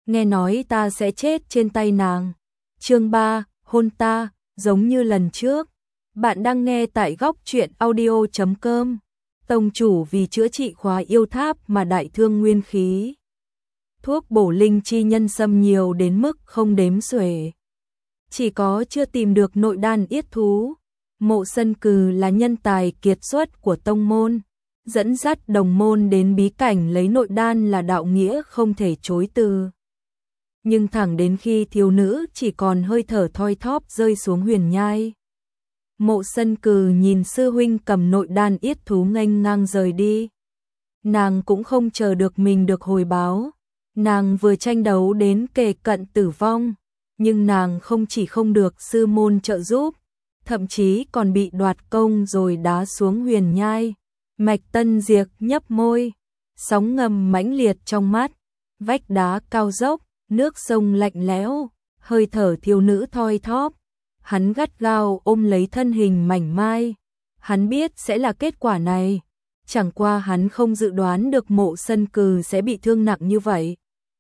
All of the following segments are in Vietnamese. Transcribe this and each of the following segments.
nghe nói ta sẽ chết trên tay nàng. Chương 3, hôn ta, giống như lần trước. Bạn đang nghe tại góc truyện audio.com. Tông chủ vì chữa trị khóa yêu tháp mà đại thương nguyên khí. Thuốc bổ linh chi nhân sâm nhiều đến mức không đếm xuể. Chỉ có chưa tìm được nội đan yết thú. Mộ Sân Cừ là nhân tài kiệt xuất của tông môn, dẫn dắt đồng môn đến bí cảnh lấy nội đan là đạo nghĩa không thể chối từ. Nhưng thẳng đến khi thiếu nữ chỉ còn hơi thở thoi thóp rơi xuống huyền nhai, Mộ Sân Cừ nhìn sư huynh cầm nội đan yết thú nghênh ngang rời đi. Nàng cũng không chờ được mình được hồi báo, nàng vừa tranh đấu đến kề cận tử vong, nhưng nàng không chỉ không được sư môn trợ giúp, thậm chí còn bị đoạt công rồi đá xuống huyền nhai. Mạch Tân Diệp nhấp môi, sóng ngầm mãnh liệt trong mắt, vách đá cao dốc, nước sông lạnh lẽo, hơi thở thiếu nữ thoi thóp. Hắn gắt gao ôm lấy thân hình mảnh mai, hắn biết sẽ là kết quả này, chẳng qua hắn không dự đoán được Mộ Sân Cừ sẽ bị thương nặng như vậy.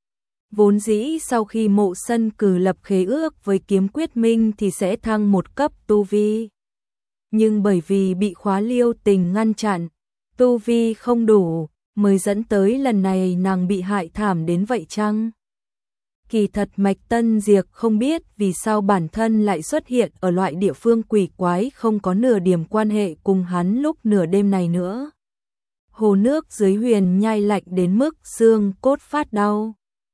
Vốn dĩ sau khi Mộ Sân Cừ lập khế ước với Kiếm Quyết Minh thì sẽ thăng một cấp tu vi. Nhưng bởi vì bị khóa Liêu Tình ngăn chặn, tu vi không đủ, mới dẫn tới lần này nàng bị hại thảm đến vậy chăng? Kỳ thật Mạch Tân Diệp không biết vì sao bản thân lại xuất hiện ở loại địa phương quỷ quái không có nửa điểm quan hệ cùng hắn lúc nửa đêm này nữa. Hồ nước dưới huyền nhai lạnh đến mức xương cốt phát đau.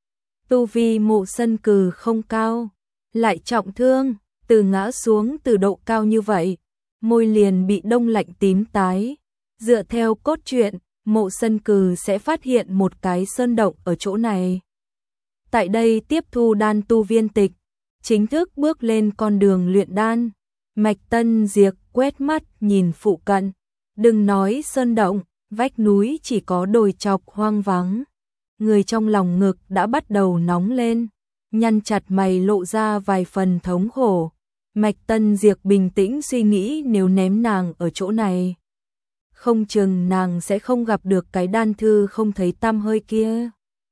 Tu vi Mộ Sân Cừ không cao, lại trọng thương, từ ngã xuống từ độ cao như vậy, môi liền bị đông lạnh tím tái. Dựa theo cốt truyện, Mộ Sân Cừ sẽ phát hiện một cái sơn động ở chỗ này. Tại đây tiếp thu đan tu viên tịch, chính thức bước lên con đường luyện đan. Mạch Tân Diệp quét mắt nhìn phụ cận, đừng nói sơn động, vách núi chỉ có đồi chọc hoang vắng. Người trong lòng ngực đã bắt đầu nóng lên, nhăn chặt mày lộ ra vài phần thống khổ. Mạch Tân Diệp bình tĩnh suy nghĩ nếu ném nàng ở chỗ này, không chừng nàng sẽ không gặp được cái đan thư không thấy tăm hơi kia.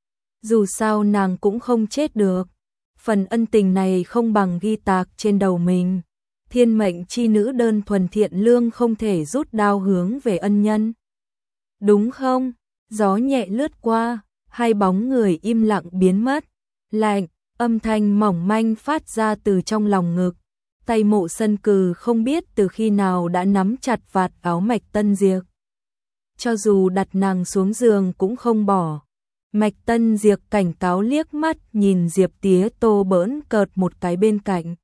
Dù sao nàng cũng không chết được, phần ân tình này không bằng ghi tạc trên đầu mình. Thiên mệnh chi nữ đơn thuần thiện lương không thể rút đao hướng về ân nhân. Đúng không? Gió nhẹ lướt qua, hai bóng người im lặng biến mất. Lạnh, âm thanh mỏng manh phát ra từ trong lòng ngực. Tay Mộ Sân Cừ không biết từ khi nào đã nắm chặt vạt áo Mạch Tân Diệp. Cho dù đặt nàng xuống giường cũng không bỏ. Mạch Tân Diệp cảnh cáo liếc mắt nhìn Diệp Tía Tô bỡn cợt một cái bên cạnh.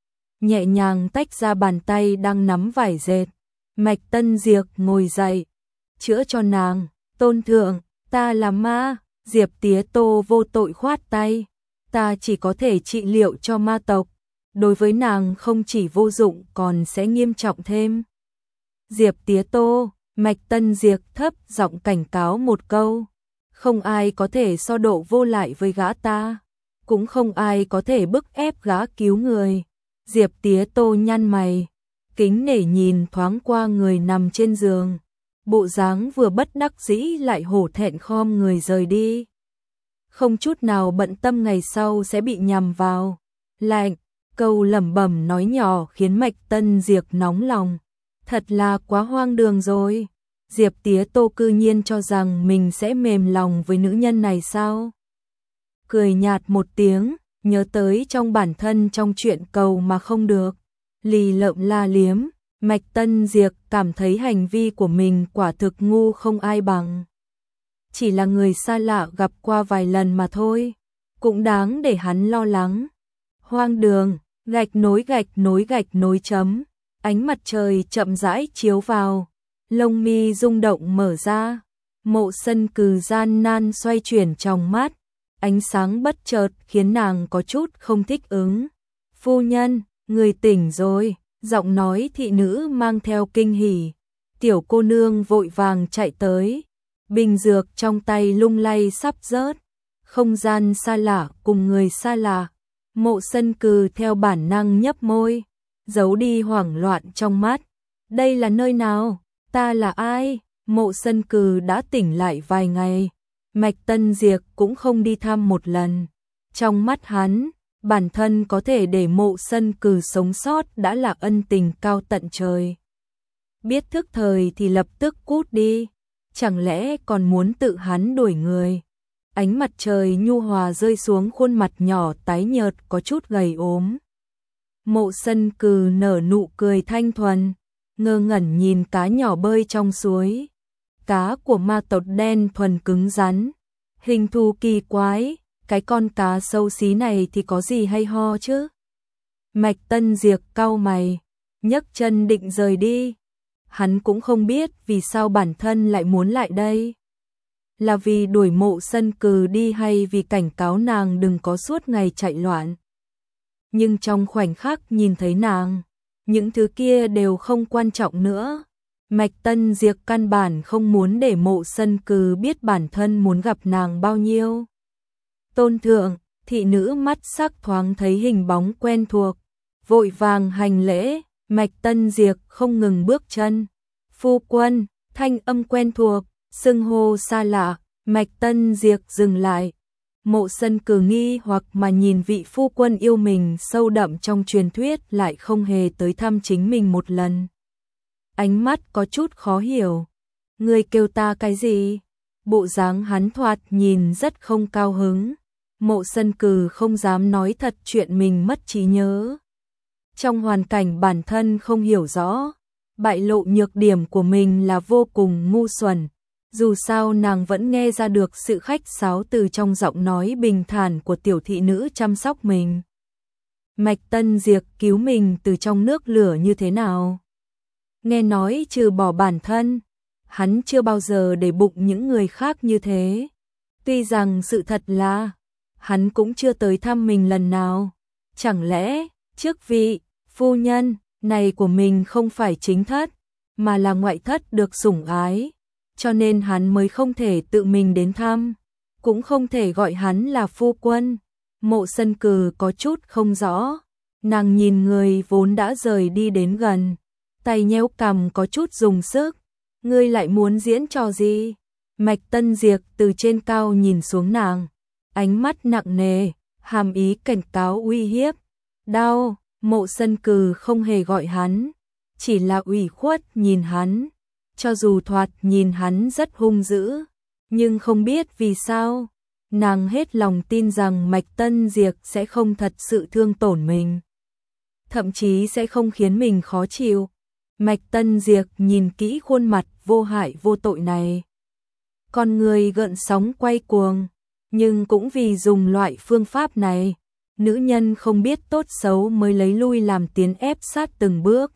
Nhẹ nhàng tách ra bàn tay đang nắm vải dệt. Mạch Tân Diệp ngồi dậy, chữa cho nàng. Tôn thượng, ta là ma. Diệp Tía Tô vô tội khoát tay. Ta chỉ có thể trị liệu cho ma tộc. Đối với nàng không chỉ vô dụng còn sẽ nghiêm trọng thêm. Diệp Tía Tô, Mạch Tân Diệp thấp giọng cảnh cáo một câu. Không ai có thể so độ vô lại với gã ta, cũng không ai có thể bức ép gã cứu người. Diệp Tía Tô nhăn mày, kính nể nhìn thoáng qua người nằm trên giường, bộ dáng vừa bất đắc dĩ lại hổ thẹn khom người rời đi. Không chút nào bận tâm ngày sau sẽ bị nhằm vào. Lạnh, câu lẩm bẩm nói nhỏ khiến Mạch Tân Diệp nóng lòng. Thật là quá hoang đường rồi. Diệp Tía Tô cư nhiên cho rằng mình sẽ mềm lòng với nữ nhân này sao? Cười nhạt một tiếng, nhớ tới trong bản thân trong chuyện cầu mà không được. Lì lợm la liếm, Mạch Tân Diệp cảm thấy hành vi của mình quả thực ngu không ai bằng. Chỉ là người xa lạ gặp qua vài lần mà thôi, cũng đáng để hắn lo lắng. Hoang đường, gạch nối chấm, ánh mặt trời chậm rãi chiếu vào. Lông mi rung động mở ra, Mộ Sân Cừ gian nan xoay chuyển trong mắt, ánh sáng bất chợt khiến nàng có chút không thích ứng. Phu nhân, người tỉnh rồi, giọng nói thị nữ mang theo kinh hỉ. Tiểu cô nương vội vàng chạy tới, bình dược trong tay lung lay sắp rớt. Không gian xa lạ cùng người xa lạ, Mộ Sân Cừ theo bản năng nhấp môi, giấu đi hoảng loạn trong mắt. Đây là nơi nào? Ta là ai? Mộ Sân Cừ đã tỉnh lại vài ngày, Mạch Tân Diệp cũng không đi thăm một lần. Trong mắt hắn, bản thân có thể để Mộ Sân Cừ sống sót đã là ân tình cao tận trời. Biết thức thời thì lập tức cút đi, chẳng lẽ còn muốn tự hắn đuổi người. Ánh mặt trời nhu hòa rơi xuống khuôn mặt nhỏ tái nhợt có chút gầy ốm. Mộ Sân Cừ nở nụ cười thanh thuần, ngơ ngẩn nhìn cá nhỏ bơi trong suối. Cá của ma tộc đen thuần cứng rắn, hình thù kỳ quái, cái con cá xấu xí này thì có gì hay ho chứ? Mạch Tân Diệp cau mày, nhấc chân định rời đi. Hắn cũng không biết vì sao bản thân lại muốn lại đây. Là vì đuổi Mộ Sân Cừ đi hay vì cảnh cáo nàng đừng có suốt ngày chạy loạn. Nhưng trong khoảnh khắc nhìn thấy nàng, những thứ kia đều không quan trọng nữa. Mạch Tân Diệp căn bản không muốn để Mộ Sân Cừ biết bản thân muốn gặp nàng bao nhiêu. Tôn thượng, thị nữ mắt sắc thoáng thấy hình bóng quen thuộc, vội vàng hành lễ. Mạch Tân Diệp không ngừng bước chân. Phu quân, thanh âm quen thuộc, xưng hô xa lạ. Mạch Tân Diệp dừng lại. Mộ Sân Cừ nghi hoặc mà nhìn vị phu quân yêu mình sâu đậm trong truyền thuyết lại không hề tới thăm chính mình một lần. Ánh mắt có chút khó hiểu. Ngươi kêu ta cái gì? Bộ dáng hắn thoạt nhìn rất không cao hứng. Mộ Sân Cừ không dám nói thật chuyện mình mất trí nhớ. Trong hoàn cảnh bản thân không hiểu rõ, bại lộ nhược điểm của mình là vô cùng ngu xuẩn. Dù sao nàng vẫn nghe ra được sự khách sáo từ trong giọng nói bình thản của tiểu thị nữ chăm sóc mình. Mạch Tân Diệp cứu mình từ trong nước lửa như thế nào? Nghe nói trừ bỏ bản thân, hắn chưa bao giờ để bụng những người khác như thế. Tuy rằng sự thật là, hắn cũng chưa tới thăm mình lần nào. Chẳng lẽ, trước vị phu nhân này của mình không phải chính thất, mà là ngoại thất được sủng ái, cho nên hắn mới không thể tự mình đến thăm, cũng không thể gọi hắn là phu quân. Mộ Sân Cừ có chút không rõ, nàng nhìn người vốn đã rời đi đến gần, tay nhéo cằm có chút dùng sức. Ngươi lại muốn diễn trò gì? Mạch Tân Diệp từ trên cao nhìn xuống nàng, ánh mắt nặng nề, hàm ý cảnh cáo uy hiếp. Đau. Mộ Sân Cừ không hề gọi hắn, chỉ là ủy khuất nhìn hắn. Cho dù thoạt nhìn hắn rất hung dữ, nhưng không biết vì sao, nàng hết lòng tin rằng Mạch Tân Diệp sẽ không thật sự thương tổn mình, thậm chí sẽ không khiến mình khó chịu. Mạch Tân Diệp nhìn kỹ khuôn mặt vô hại vô tội này, con người gợn sóng quay cuồng, nhưng cũng vì dùng loại phương pháp này, nữ nhân không biết tốt xấu mới lấy lui làm tiến ép sát từng bước.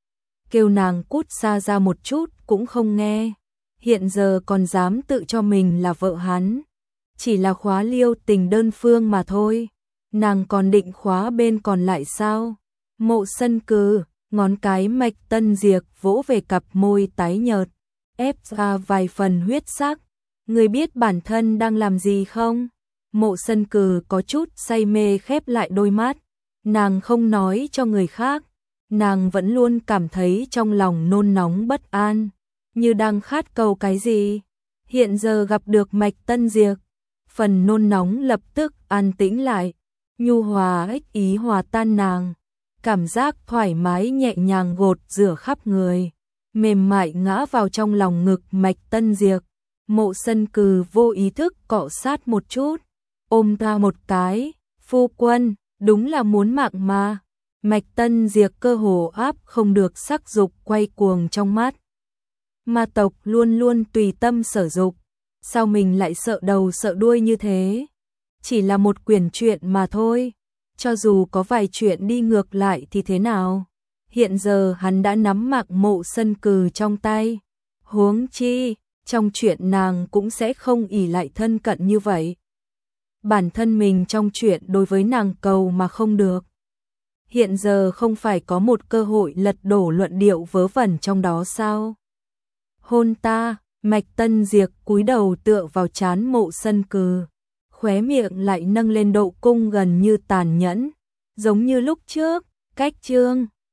Kêu nàng cút xa ra một chút cũng không nghe, hiện giờ còn dám tự cho mình là vợ hắn. Chỉ là khóa liêu tình đơn phương mà thôi, nàng còn định khóa bên còn lại sao? Mộ Sân Cừ, ngón cái Mạch Tân Diệp vỗ về cặp môi tái nhợt, ép ra vài phần huyết sắc. Người biết bản thân đang làm gì không? Mộ Sân Cừ có chút say mê khép lại đôi mắt, nàng không nói cho người khác, nàng vẫn luôn cảm thấy trong lòng nôn nóng bất an, như đang khát cầu cái gì. Hiện giờ gặp được Mạch Tân Diệp, phần nôn nóng lập tức an tĩnh lại, nhu hòa ích ý hòa tan nàng, cảm giác thoải mái nhẹ nhàng gột rửa khắp người, mềm mại ngã vào trong lòng ngực Mạch Tân Diệp. Mộ Sân Cừ vô ý thức cọ sát một chút, ôm ta một cái. Phu quân, đúng là muốn mạng mà. Mạch Tân Diệp cơ hồ áp không được sắc dục quay cuồng trong mắt. Ma tộc luôn luôn tùy tâm sở dục, sao mình lại sợ đầu sợ đuôi như thế? Chỉ là một quyển truyện mà thôi, cho dù có vài chuyện đi ngược lại thì thế nào? Hiện giờ hắn đã nắm mạng Mộ Sân Cừ trong tay, huống chi trong chuyện nàng cũng sẽ không ỷ lại thân cận như vậy. Bản thân mình trong chuyện đối với nàng cầu mà không được. Hiện giờ không phải có một cơ hội lật đổ luận điệu vớ vẩn trong đó sao? Hôn ta. Mạch Tân Diệp cúi đầu tựa vào trán Mộ Sân Cừ, khóe miệng lại nâng lên độ cung gần như tàn nhẫn, giống như lúc trước. Cách chương